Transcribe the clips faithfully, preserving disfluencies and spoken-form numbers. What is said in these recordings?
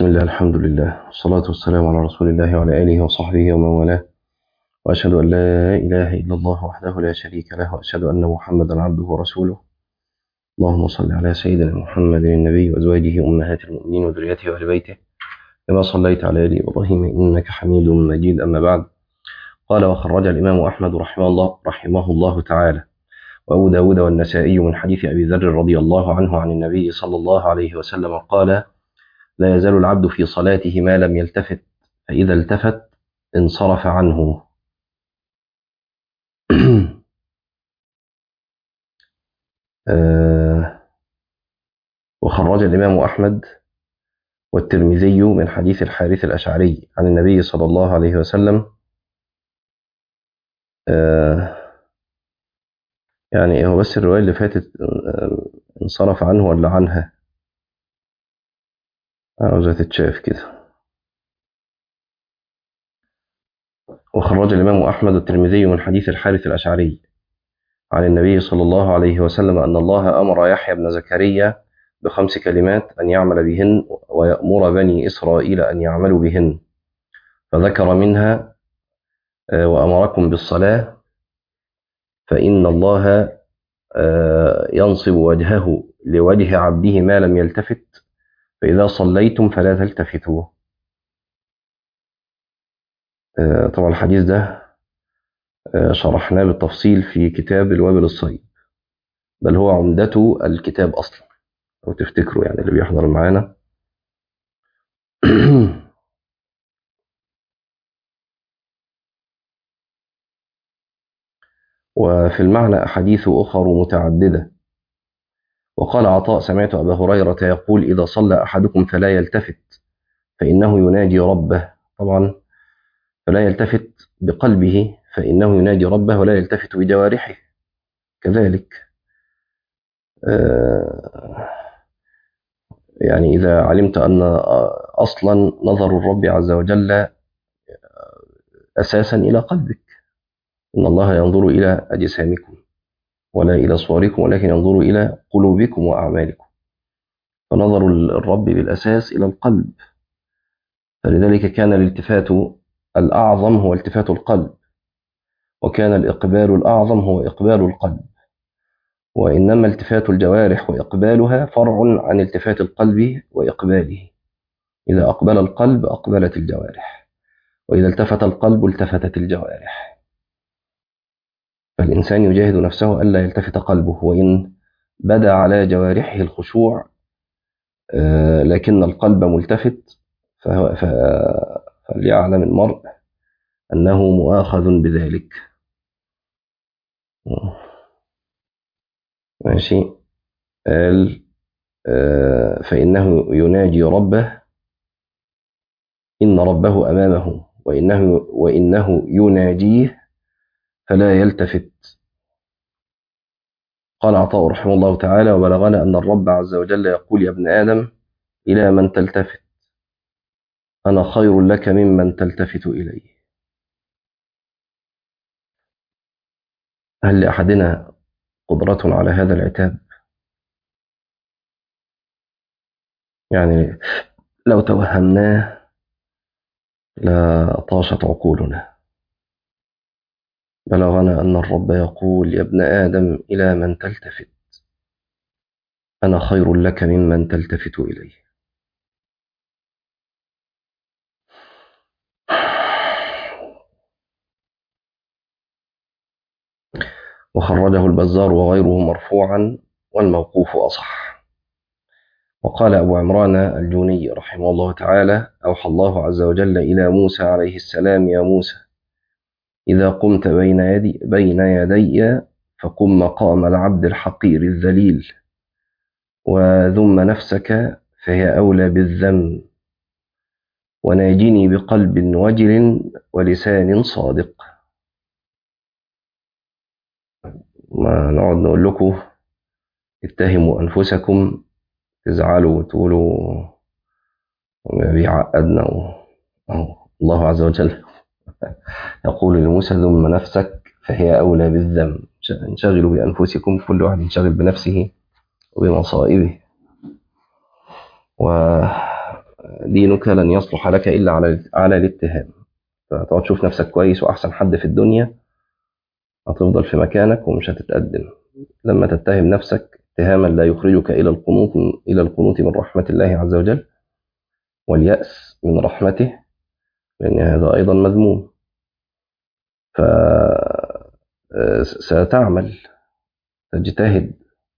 بسم الله الحمد لله والصلاة والسلام على رسول الله وعلى آله وصحبه ومن والاه، وأشهد أن لا إله إلا الله وحده لا شريك له، وأشهد أن محمدا عبده ورسوله. اللهم صل على سيدنا محمد النبي وأزواجه أمهات المؤمنين وذريته وأهل بيته كما صليت على آل إبراهيم إنك حميد مجيد. أما بعد، قال: وخرج الإمام أحمد رحمه الله رحمه الله تعالى وأبو داود والنسائي من حديث أبي ذر رضي الله عنه عن النبي صلى الله عليه وسلم قال: لا يزال العبد في صلاته ما لم يلتفت، فإذا التفت انصرف عنه. آه وخرج الإمام أحمد والترمذي من حديث الحارث الأشعري عن النبي صلى الله عليه وسلم. آه يعني هو بس الرواية اللي فاتت آه انصرف عنه ولا عنها؟ عاوزة تتشاف كده. وخرج الإمام أحمد والترمذي من حديث الحارث الأشعري عن النبي صلى الله عليه وسلم أن الله أمر يحيى بن زكريا بخمس كلمات أن يعمل بهن ويأمر بني إسرائيل أن يعملوا بهن، فذكر منها: وأمركم بالصلاة فإن الله ينصب وجهه لوجه عبده ما لم يلتفت، فإذا صليتم فلا تلتفتوا. طبعا الحديث ده شرحناه بالتفصيل في كتاب الوابل الصيب، بل هو عمدته الكتاب أصلا لو تفتكروا، يعني اللي بيحضر معانا. وفي المعنى أحاديث أخر متعددة. وقال عطاء: سمعت أبا هريرة يقول: إذا صلى أحدكم فلا يلتفت فإنه يناجي ربه. طبعا فلا يلتفت بقلبه فإنه يناجي ربه، ولا يلتفت بجوارحه كذلك. يعني إذا علمت أن أصلا نظر الرب عز وجل أساسا إلى قلبك، إن الله ينظر إلى أجسامكم ولا إلى صوركم ولكن ينظر إلى قلوبكم وأعمالكم، فنظر الرب بالأساس إلى القلب، فلذلك كان الالتفات الأعظم هو التفات القلب، وكان الإقبال الأعظم هو إقبال القلب، وإنما التفات الجوارح وإقبالها فرع عن التفات القلب وإقباله. إذا أقبل القلب أقبلت الجوارح، وإذا التفت القلب التفتت الجوارح. فالإنسان يجاهد نفسه ألا يلتفت قلبه، وإن بدا على جوارحه الخشوع لكن القلب ملتفت، فليعلم المرء أنه مؤاخذ بذلك. ماشي. قال: فإنه يناجي ربه، إن ربه أمامه، وإنه, وإنه يناجيه فلا يلتفت. قال عطاء رحمه الله تعالى: وبلغنا أن الرب عز وجل يقول: يا ابن آدم إلى من تلتفت؟ أنا خير لك ممن تلتفت إليه. هل لأحدنا قدرة على هذا العتاب؟ يعني لو توهمناه لطاشت عقولنا. بلغنا أن الرب يقول: يا ابن آدم إلى من تلتفت؟ أنا خير لك ممن تلتفت إليه. وخرجه البزار وغيره مرفوعا، والموقوف أصح. وقال أبو عمران الجوني رحمه الله تعالى: أوحى الله عز وجل إلى موسى عليه السلام: يا موسى، إذا قمت بين يدي, بين يدي فقم مقام العبد الحقير الذليل، وذم نفسك فهي أولى بالذم، وناجني بقلب وجل ولسان صادق. ما نقعد نقول لكم اتهموا أنفسكم، تزعلوا وتقولوا بيعقدنا. الله عز وجل يقول لموسى: ذم نفسك فهي أولى بالذم. انشغلوا بأنفسكم، كل واحد ينشغل بنفسه وبمصائبه. و دينك لن يصلح لك إلا على على الاتهام. فتقعد تشوف نفسك كويس وأحسن حد في الدنيا، هتفضل في مكانك ومش هتتقدم. لما تتهم نفسك اتهاما لا يخرجك إلى القنوط إلى القنوط من رحمة الله عز وجل واليأس من رحمته، لأن هذا أيضا مذموم. فستعمل، تجتهد.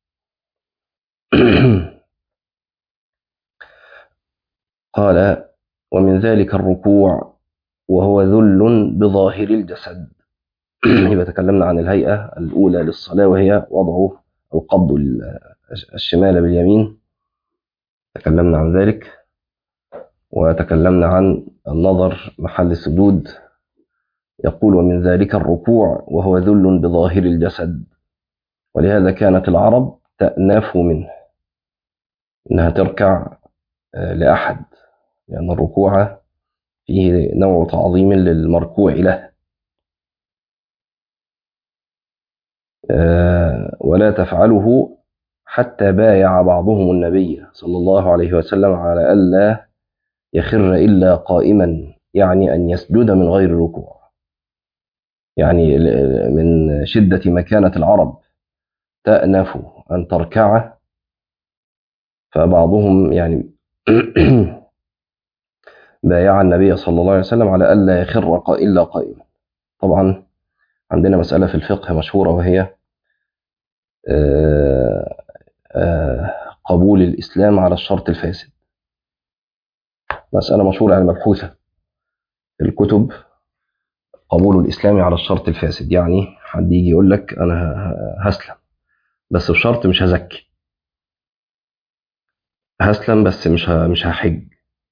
قال: ومن ذلك الركوع وهو ذل بظاهر الجسد. يبقى تكلمنا عن الهيئة الأولى للصلاة، وهي وضع أو قبض الشمال باليمين، تكلمنا عن ذلك. وتكلمنا عن النظر محل السجود. يقول: ومن ذلك الركوع وهو ذل بظاهر الجسد. ولهذا كانت العرب تأنف منه، إنها تركع لأحد، لأن الركوع فيه نوع تعظيم للمركوع له. ولا تفعله حتى بايع بعضهم النبي صلى الله عليه وسلم على ألا يخر إلا قائما، يعني أن يسجد من غير ركوع. يعني من شدة مكانة العرب تأنف أن تركع، فبعضهم يعني بايع النبي صلى الله عليه وسلم على ألا يخر إلا قائما. طبعا عندنا مسألة في الفقه مشهورة، وهي قبول الإسلام على الشرط الفاسد. مسألة مشهورة يعني مبحوثة في الكتب، قبول الإسلام على الشرط الفاسد. يعني حد يجي يقول لك أنا هسلم بس بشرط مش هزكي، هسلم بس مش مش هحج،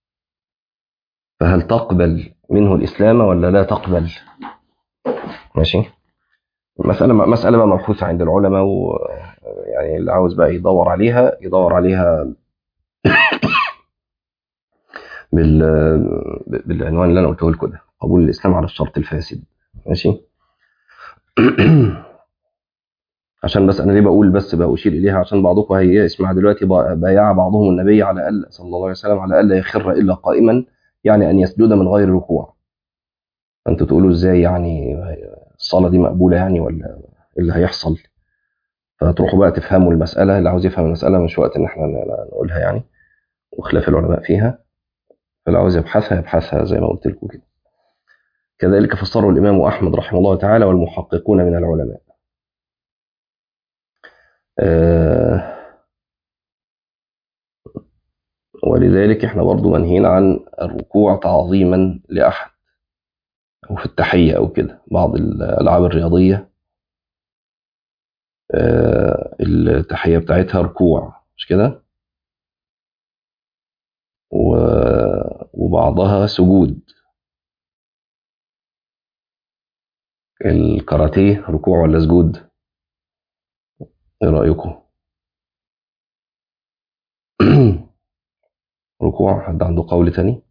فهل تقبل منه الإسلام ولا لا تقبل؟ ماشي. مسألة مسألة بقى مبحوثة عند العلماء، ويعني اللي عاوز بقى يدور عليها يدور عليها بال بالعنوان اللي أنا قلته لكم ده، قبول الإسلام على الشرط الفاسد. ماشي. عشان بس انا ليه بقول بس بقى اشير اليها، عشان بعضكم هي اسمع دلوقتي بايع بعضهم النبي على الا صلى الله عليه وسلم على الا يخر الا قائما، يعني ان يسجد من غير ركوع. فانتوا تقولوا ازاي يعني الصلاه دي مقبوله يعني، ولا ايه اللي هيحصل؟ فتروحوا بقى تفهموا المساله. اللي عاوز يفهم المساله مش وقت ان احنا نقولها يعني، وخلاف العلماء فيها. فاللي عاوز يبحثها يبحثها زي ما قلت لكم كده. كذلك فسره الامام احمد رحمه الله تعالى والمحققون من العلماء. آه ولذلك احنا برضو منهين عن الركوع تعظيما لأحد، أو في التحية أو كده. بعض الألعاب الرياضية التحية بتاعتها ركوع، مش كده؟ وبعضها سجود. الكاراتيه ركوع ولا سجود؟ ايه رأيكم؟ ركوع. حد عنده قول تاني؟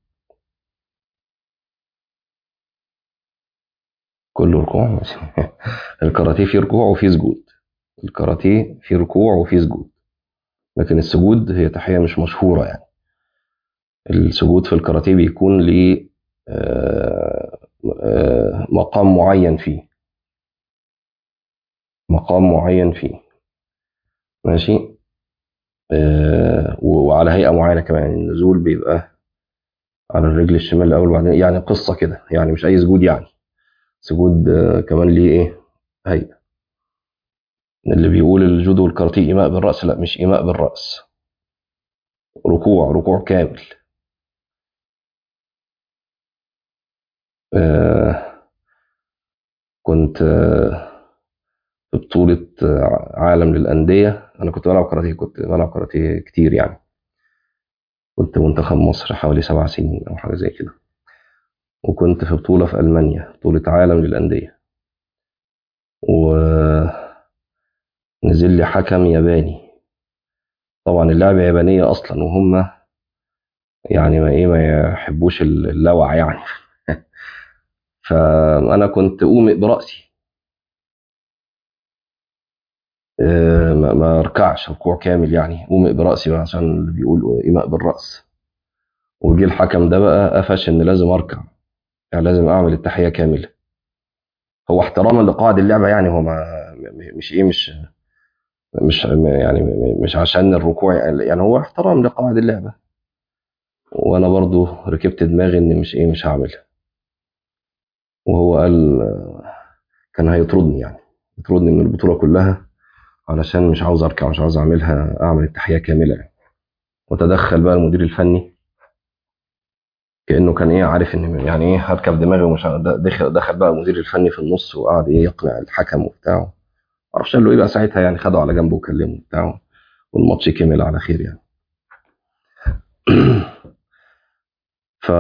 كله ركوع. الكاراتيه فيه ركوع وفيه سجود. الكاراتيه فيه ركوع وفيه سجود، لكن السجود هي تحية مش مشهورة يعني. السجود في الكاراتيه بيكون ليه مقام معين فيه، مقام معين فيه. ماشي. وعلى هيئة معينة كمان، يعني النزول بيبقى على الرجل الشمال الأول وبعدين، يعني قصة كده يعني، مش أي سجود يعني. سجود كمان ليه إيه هيئة. اللي بيقول الجودو والكاراتيه إيماء بالرأس، لا مش إيماء بالرأس، ركوع ركوع كامل. آه كنت آه في بطولة عالم للأندية. أنا كنت بلعب كاراتيه، كنت بلعب كاراتيه كتير يعني. كنت منتخب مصر حوالي سبع سنين أو حاجة زي كده. وكنت في بطولة في ألمانيا، بطولة عالم للأندية، ونزل لي حكم ياباني. طبعا اللعبة يابانية أصلا، وهم يعني ما إيه ما يحبوش اللوع يعني. فأنا كنت أومئ برأسي، ما ما اركعش ركوع كامل يعني، أومئ برأسي عشان اللي بيقول إيماء بالرأس. وجي الحكم ده بقى قفش ان لازم اركع، يعني لازم اعمل التحيه كامله. هو احتراما لقواعد اللعبه، يعني هو ما مش ايه مش مش يعني مش عشان الركوع، يعني هو احترام لقواعد اللعبه. وانا برضو ركبت دماغي ان مش ايه مش هعملها. وهو قال كان هيطردني، يعني يطردني من البطوله كلها علشان مش عاوز اركع، مش عاوز اعملها اعمل التحيه كامله يعني. وتدخل بقى المدير الفني كانه كان ايه عارف ان يعني ايه هركب دماغي، ومش ه- دخل دخل بقى المدير الفني في النص وقعد ايه يقنع الحكم وبتاع. معرفش قال له ايه بقى ساعتها، يعني خده على جنبه وكلمه وبتاع، والماتش كمل على خير يعني. ف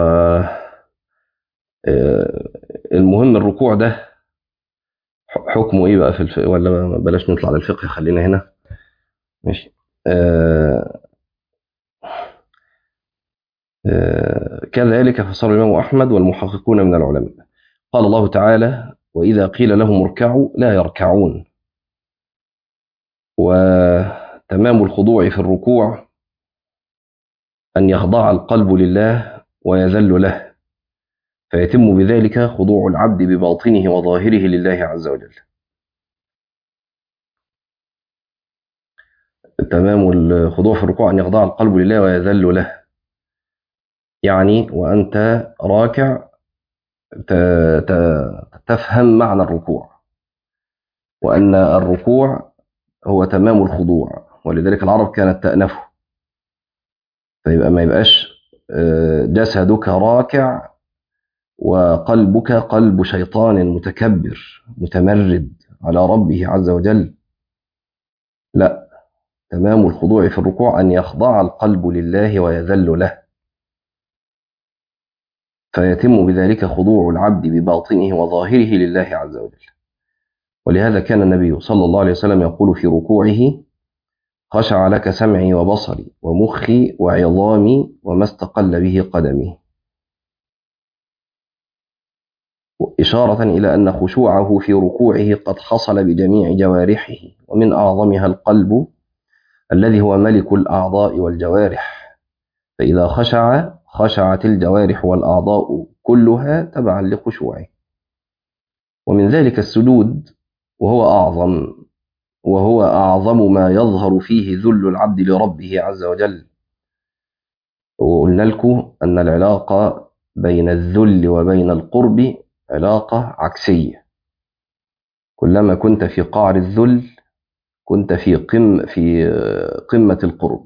آه، المهم الركوع ده ح- حكمه ايه بقى في الفقه، ولا بلاش نطلع للفقه خلينا هنا. ماشي. آه آه كذلك فصار الإمام أحمد والمحققون من العلماء. قال الله تعالى: وإذا قيل لهم اركعوا لا يركعون. وتمام الخضوع في الركوع أن يخضع القلب لله ويذل له، فيتم بذلك خضوع العبد بباطنه وظاهره لله عز وجل. تمام الخضوع في الركوع أن يخضع القلب لله ويذل له، يعني وأنت راكع ت- ت- تفهم معنى الركوع، وأن الركوع هو تمام الخضوع. ولذلك العرب كانت تأنفه، فيبقى ما يبقاش آه، جسدك راكع وقلبك قلب شيطان متكبر متمرد على ربه عز وجل. لا، تمام الخضوع في الركوع أن يخضع القلب لله ويذل له، فيتم بذلك خضوع العبد بباطنه وظاهره لله عز وجل. ولهذا كان النبي صلى الله عليه وسلم يقول في ركوعه: خشع لك سمعي وبصري ومخي وعظامي وما استقل به قدمي، إشارة إلى أن خشوعه في ركوعه قد حصل بجميع جوارحه، ومن أعظمها القلب الذي هو ملك الأعضاء والجوارح. فإذا خشع خشعت الجوارح والأعضاء كلها تبعا لخشوعه. ومن ذلك السجود، وهو أعظم وهو أعظم ما يظهر فيه ذل العبد لربه عز وجل. وقلنا لكم أن العلاقة بين الذل وبين القرب علاقة عكسية. كلما كنت في قعر الذل كنت في قم في قمة القرب.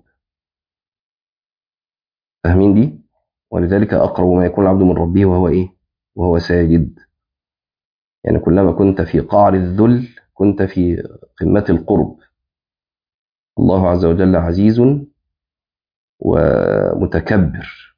فاهمين دي؟ ولذلك أقرب ما يكون العبد من ربه وهو إيه؟ وهو ساجد. يعني كلما كنت في قعر الذل كنت في قمة القرب. الله عز وجل عزيز ومتكبر،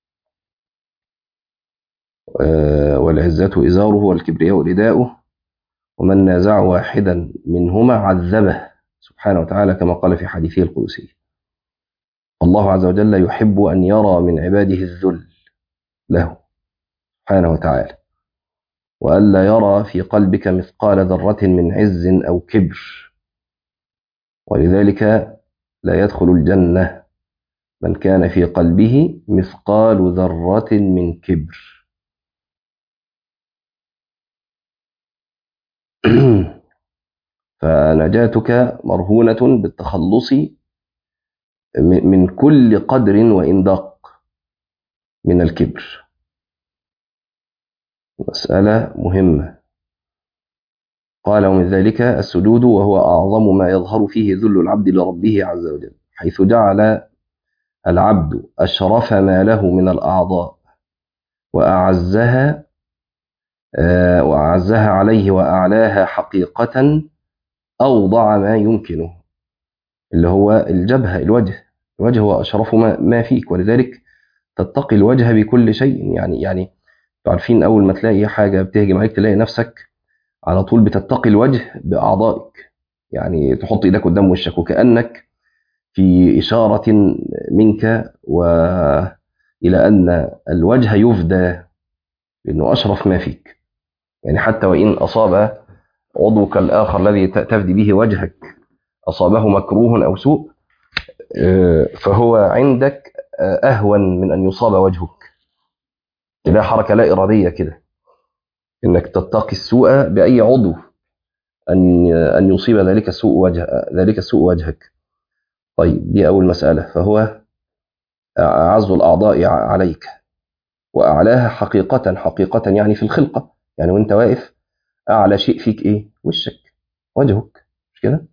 والعزة إزاره والكبرياء رداؤه، ومن نازع واحدا منهما عذبه سبحانه وتعالى، كما قال في حديثه القدسي. الله عز وجل يحب أن يرى من عباده الذل له سبحانه وتعالى، وألا يرى في قلبك مثقال ذرة من عز أو كبر. ولذلك لا يدخل الجنة من كان في قلبه مثقال ذرة من كبر. فنجاتك مرهونة بالتخلص من كل قدر وإن دق من الكبر. مسألة مهمة. قال: ومن ذلك السجود، وهو أعظم ما يظهر فيه ذل العبد لربه عز وجل، حيث جعل العبد أشرف ما له من الأعضاء وأعزها وأعزها عليه وأعلاها حقيقة أوضع ما يمكنه، اللي هو الجبهة، الوجه. الوجه هو أشرف ما فيك، ولذلك تتقي الوجه بكل شيء. يعني يعني عارفين أول ما تلاقي حاجة بتهجم عليك تلاقي نفسك على طول بتتقي الوجه بأعضائك، يعني تحط إيدك قدام وشك وكأنك في إشارة منك وإلى أن الوجه يفدى لأنه أشرف ما فيك. يعني حتى وإن أصاب عضوك الآخر الذي تفدي به وجهك أصابه مكروه أو سوء، فهو عندك أهون من أن يصاب وجهك. ده حركة لا إرادية كده، إنك تتقي السوء بأي عضو أن أن يصيب ذلك السوء وجه ذلك السوء وجهك. طيب دي أول مسألة. فهو أعز الأعضاء عليك وأعلاها حقيقة، حقيقة يعني في الخلقة، يعني وأنت واقف أعلى شيء فيك إيه؟ وشك، وجهك، مش كده؟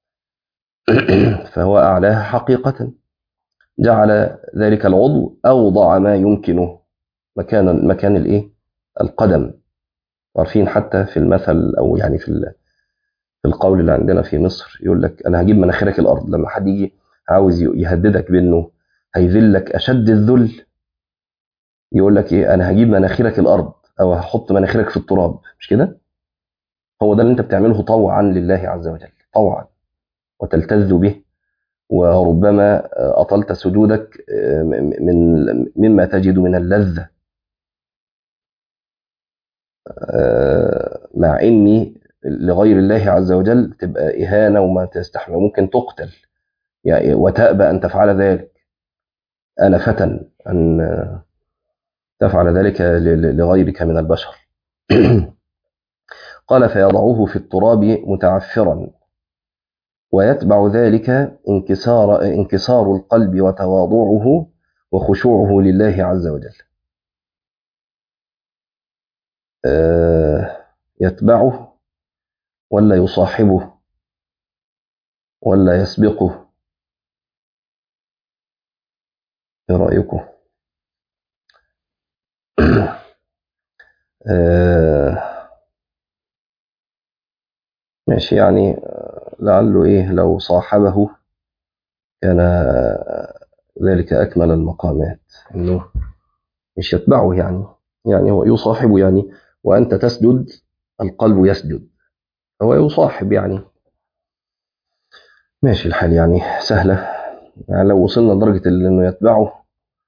فهو أعلاها حقيقة، جعل ذلك العضو أوضع ما يمكنه مكان مكان الإيه؟ القدم. عارفين حتى في المثل أو يعني في في القول اللي عندنا في مصر، يقول لك أنا هجيب مناخيرك الأرض. لما حد يجي عاوز يهددك بأنه هيذلك أشد الذل، يقول لك إيه؟ أنا هجيب مناخيرك الأرض أو هحط مناخيرك في التراب، مش كده؟ هو ده اللي أنت بتعمله طوعا لله عز وجل، طوعا، وتلتذ به، وربما أطلت سجودك من مما تجد من اللذة، مع إني لغير الله عز وجل تبقى إهانة وما تستحمل، ممكن تقتل يعني، وتأبى أن تفعل ذلك. أنا فتن أن تفعل ذلك لغيرك من البشر. قال فيضعه في التراب متعفرا، ويتبع ذلك انكسار انكسار القلب وتواضعه وخشوعه لله عز وجل. يتبعه ولا يصاحبه ولا يسبقه؟ ايه رأيكم؟ ماشي، يعني لعله ايه لو صاحبه كان ذلك أكمل المقامات، إنه مش يتبعه يعني، يعني هو يصاحبه يعني، وأنت تسجد القلب يسجد، هو يصاحب يعني. ماشي الحال، يعني سهلة، يعني لو وصلنا لدرجة إنه يتبعه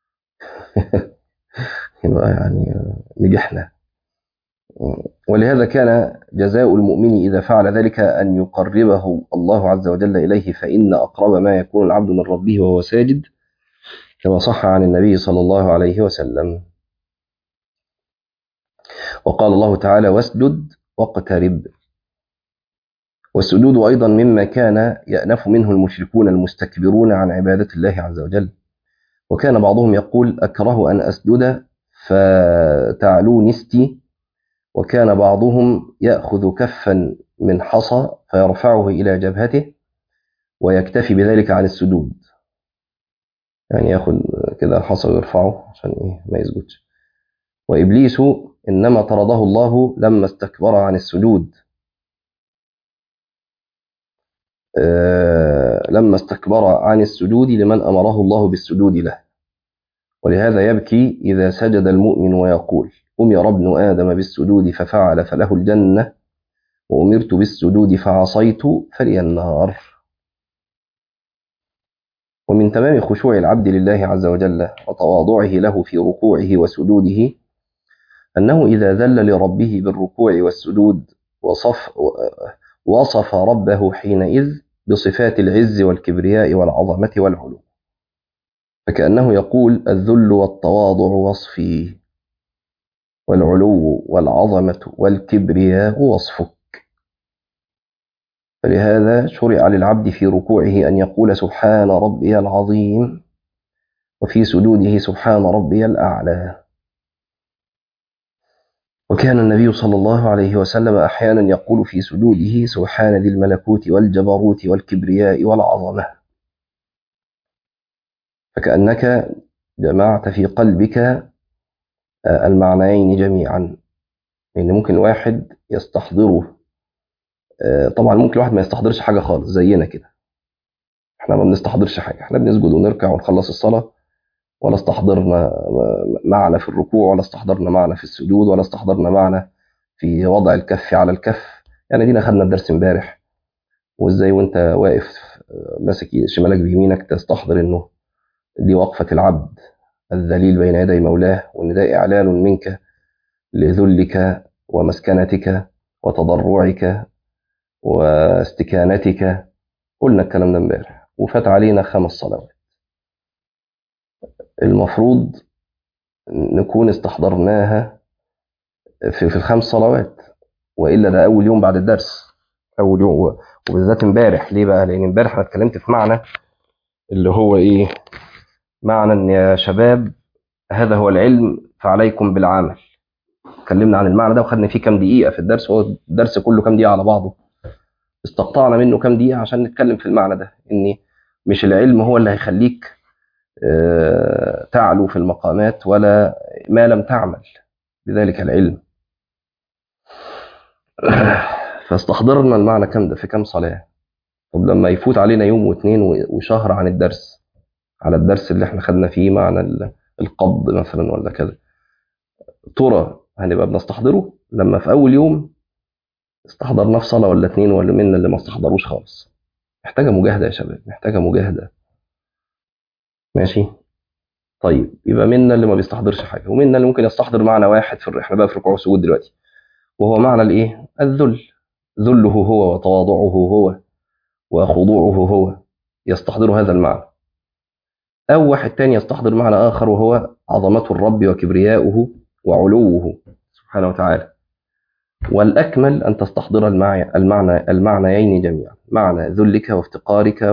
يبقى يعني نجحنا. ولهذا كان جزاء المؤمن إذا فعل ذلك أن يقربه الله عز وجل إليه، فإن أقرب ما يكون العبد من ربه وهو ساجد، كما صح عن النبي صلى الله عليه وسلم. وقال الله تعالى واسجد واقترب. والسجود أيضا مما كان يأنف منه المشركون المستكبرون عن عبادة الله عز وجل، وكان بعضهم يقول أكره أن أسجد فتعلو نستي، وكان بعضهم يأخذ كفا من حصى فيرفعه إلى جبهته ويكتفي بذلك عن السجود، يعني ياخذ كده حصى ويرفعه عشان إيه ما يسجدش. وإبليس إنما طرده الله لما استكبر عن السجود، أه لما استكبر عن السجود لمن أمره الله بالسجود له. ولهذا يبكي إذا سجد المؤمن ويقول أمر ابن آدم بالسجود ففعل فله الجنة، وأمرت بالسجود فعصيت فلي النار. ومن تمام خشوع العبد لله عز وجل وتواضعه له في ركوعه وسجوده أنه إذا ذل لربه بالركوع والسجود وصف, وصف ربه حينئذ بصفات العز والكبرياء والعظمة والعلو، فكأنه يقول الذل والتواضع وصفي، والعلو والعظمة والكبرياء وصفك. فلهذا شرع للعبد في ركوعه أن يقول سبحان ربي العظيم، وفي سجوده سبحان ربي الأعلى. وكان النبي صلى الله عليه وسلم أحيانا يقول في سجوده سبحان ذي الملكوت والجبروت والكبرياء والعظمة، فكأنك جمعت في قلبك المعنيين جميعا. لأن يعني ممكن واحد يستحضره، طبعا ممكن الواحد ما يستحضرش حاجة خالص زينا كده، احنا ما بنستحضرش حاجة، احنا بنسجد ونركع ونخلص الصلاة، ولا استحضرنا معنى في الركوع، ولا استحضرنا معنى في السجود، ولا استحضرنا معنى في وضع الكف على الكف. يعني دينا خدنا الدرس امبارح، وازاي وانت واقف ماسك شمالك بيمينك تستحضر انه دي وقفة العبد الذليل بين يدي مولاه، وان ده اعلان منك لذلك ومسكنتك وتضرعك واستكانتك. قلنا الكلام ده امبارح. وفات علينا خمس صلوات، المفروض نكون استحضرناها في, في الخمس صلوات، وإلا ده أول يوم بعد الدرس، أول يوم، وبالذات امبارح. ليه بقى؟ لأن امبارح أنا اتكلمت في معنى اللي هو إيه؟ معنى إن يا شباب هذا هو العلم فعليكم بالعمل. اتكلمنا عن المعنى ده وخدنا فيه كام دقيقة في الدرس، هو الدرس كله كام دقيقة على بعضه، استقطعنا منه كام دقيقة عشان نتكلم في المعنى ده، إن مش العلم هو اللي هيخليك آه، تعلو في المقامات، ولا ما لم تعمل بذلك العلم. فاستحضرنا المعنى كام ده في كام صلاة. طب لما يفوت علينا يوم واثنين وشهر عن الدرس، على الدرس اللي احنا خدنا فيه معنى القبض مثلا ولا كذا، ترى هنبقى بنستحضره لما في أول يوم استحضرنا في صلاة ولا اتنين، ولا منا اللي ما استحضروش خالص؟ محتاجة مجاهدة يا شباب، محتاجة مجاهدة. ماشي. طيب يبقى منا اللي ما بيستحضرش حاجة، ومنا اللي ممكن يستحضر معنى واحد في احنا بقى في ركوع وسجود دلوقتي، وهو معنى الايه؟ الذل. ذله هو وتواضعه هو وخضوعه هو، يستحضر هذا المعنى. أو واحد تاني يستحضر معنى آخر، وهو عظمة الرب وكبرياؤه وعلوه سبحانه وتعالى. والأكمل أن تستحضر المعنى المعنى المعنيين جميعا، معنى ذلك وافتقارك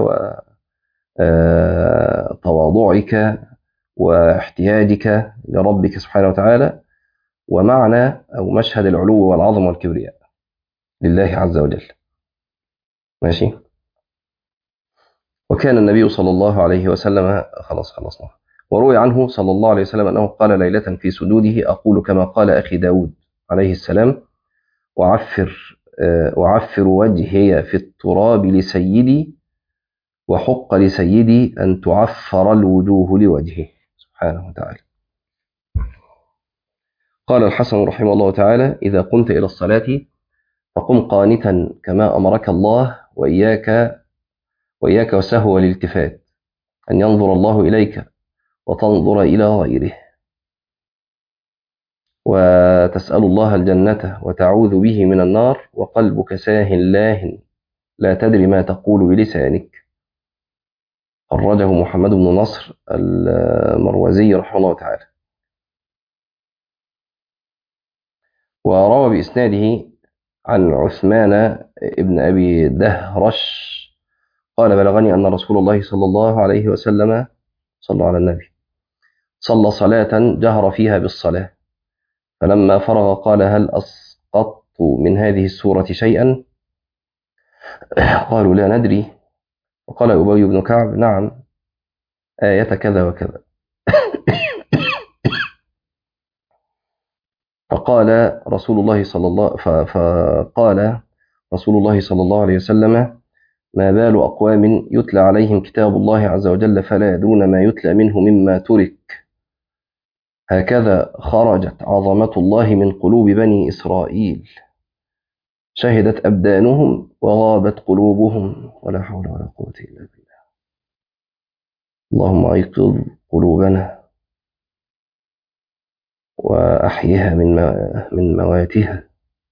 وتواضعك واحتياجك لربك سبحانه وتعالى، ومعنى أو مشهد العلو والعظمة والكبرياء لله عز وجل. ماشي. وكان النبي صلى الله عليه وسلم، خلاص خلصنا. وروي عنه صلى الله عليه وسلم أنه قال ليلة في سجوده: أقول كما قال أخي داود عليه السلام: وعفر وعفر وجهي في التراب لسيدي، وحق لسيدي أن تعفر الوجوه لوجهه سبحانه وتعالى. قال الحسن رحمه الله تعالى: إذا قمت إلى الصلاة فقم قانتا كما أمرك الله، وإياك وإياك وسهو والالتفات، أن ينظر الله إليك وتنظر إلى غيره، وتسأل الله الجنة وتعوذ به من النار، وقلبك ساه لاهٍ لا تدري ما تقول بلسانك. خرجه محمد بن نصر المروزي رحمه الله تعالى. وروى بإسناده عن عثمان ابن أبي دهرش قال: بلغني أن رسول الله صلى الله عليه وسلم صلى على النبي صلى صلاة جهر فيها بالصلاة، فلما فرغ قال: هل أسقطت من هذه السورة شيئا؟ قالوا: لا ندري. وقال أبي بن كعب: نعم، آية كذا وكذا. فقال رسول الله صلى الله فقال رسول الله صلى الله عليه وسلم: ما بال أقوام يتلى عليهم كتاب الله عز وجل فلا يدرون ما يتلى منه مما ترك، هكذا خرجت عظمة الله من قلوب بني إسرائيل، شهدت أبدانهم وغابت قلوبهم، ولا حول ولا قوة إلا بالله. اللهم أيقظ قلوبنا وأحيها من من مواتها.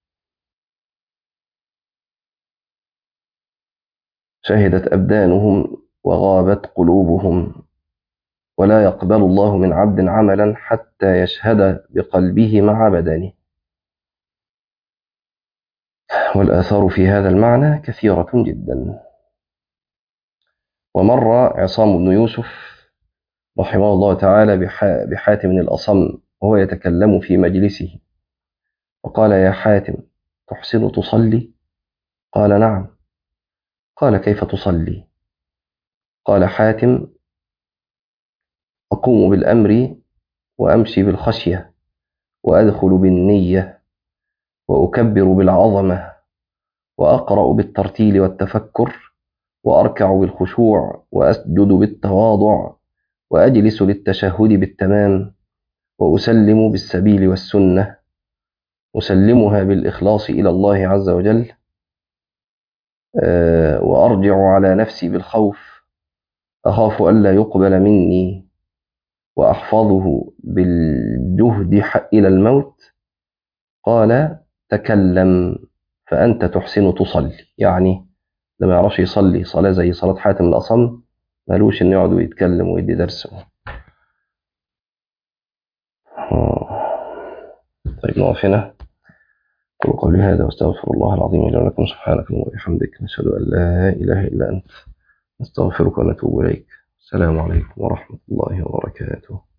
شهدت أبدانهم وغابت قلوبهم، ولا يقبل الله من عبد عملا حتى يشهد بقلبه مع بدنه. والآثار في هذا المعنى كثيرة جدا. ومر عصام بن يوسف رحمه الله تعالى بحاتم الأصم وهو يتكلم في مجلسه، وقال: يا حاتم، تحسن تصلي؟ قال: نعم. قال: كيف تصلي؟ قال حاتم: أقوم بالأمر وأمشي بالخشية، وأدخل بالنية، وأكبر بالعظمة، وأقرأ بالترتيل والتفكر، وأركع بالخشوع، وأسجد بالتواضع، وأجلس للتشهد بالتمام، وأسلم بالسبيل والسنة، أسلمها بالإخلاص إلى الله عز وجل، وأرجع على نفسي بالخوف، أخاف ألا يقبل مني، وأحفظه بالجهد إلى الموت. قال: تكلم فأنت تحسن تصلي. يعني لما يعرفش يصلي صلاة زي صلاة حاتم الأصم مالوش إنه يقعد ويتكلم ويدي درس. آه. طيب نقف هنا. قل قولي هذا واستغفر الله العظيم لي ولكم. سبحانك اللهم وبحمدك، نشهد أن لا إله إلا أنت، نستغفرك ونتوب إليك. السلام عليكم ورحمة الله وبركاته.